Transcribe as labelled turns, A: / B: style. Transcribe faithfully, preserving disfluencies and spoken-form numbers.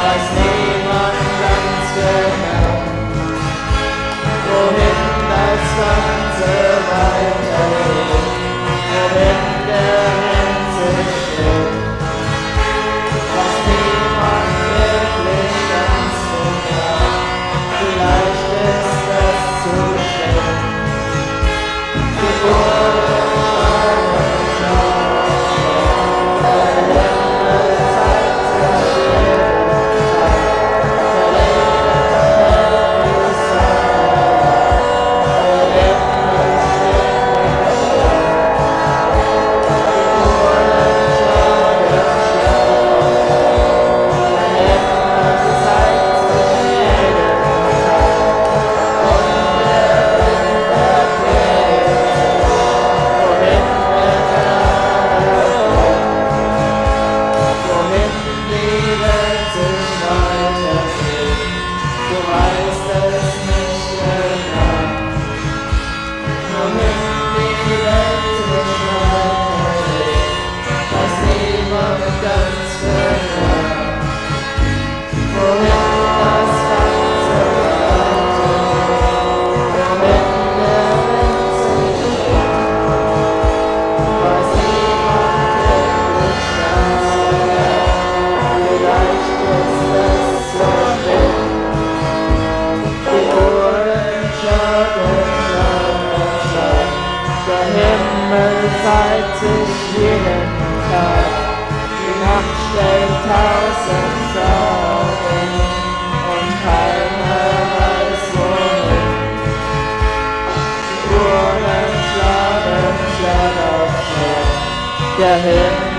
A: weiß niemand ganz genau, wohin das Ganze weitergeht, wohin der Wind sich steht, weiß niemand wirklich ganz genau, vielleicht ist es zu spät. Die Uhren schlagen, schlagen, der Himmel zeigt sich jeden Tag, der Leben hält die Sonne, der Himmel steht nicht still. Die Uhren schlagen, schlagen, der Himmel zeigt sich jeden Tag und der Wind erklärt sich, wohin wir gerade gehen, wohin die Welt sich weiterdreht. Du weißt es nicht genau, wohin die Welt sich weiterdreht, weiß niemand ganz genau, wohin das Ganze weitergeht, wohin der Wind sich dreht, weiß niemand wirklich ganz genau, vielleicht ist es zu spät. Die Uhren schlagen, schlagen, schlagen, der Himmel zeigt sich jeden Tag, die Nacht stellt tausend Fragen und keiner weiß wohin. Die Uhren schlagen, Schlag auf Schlag, der Himmel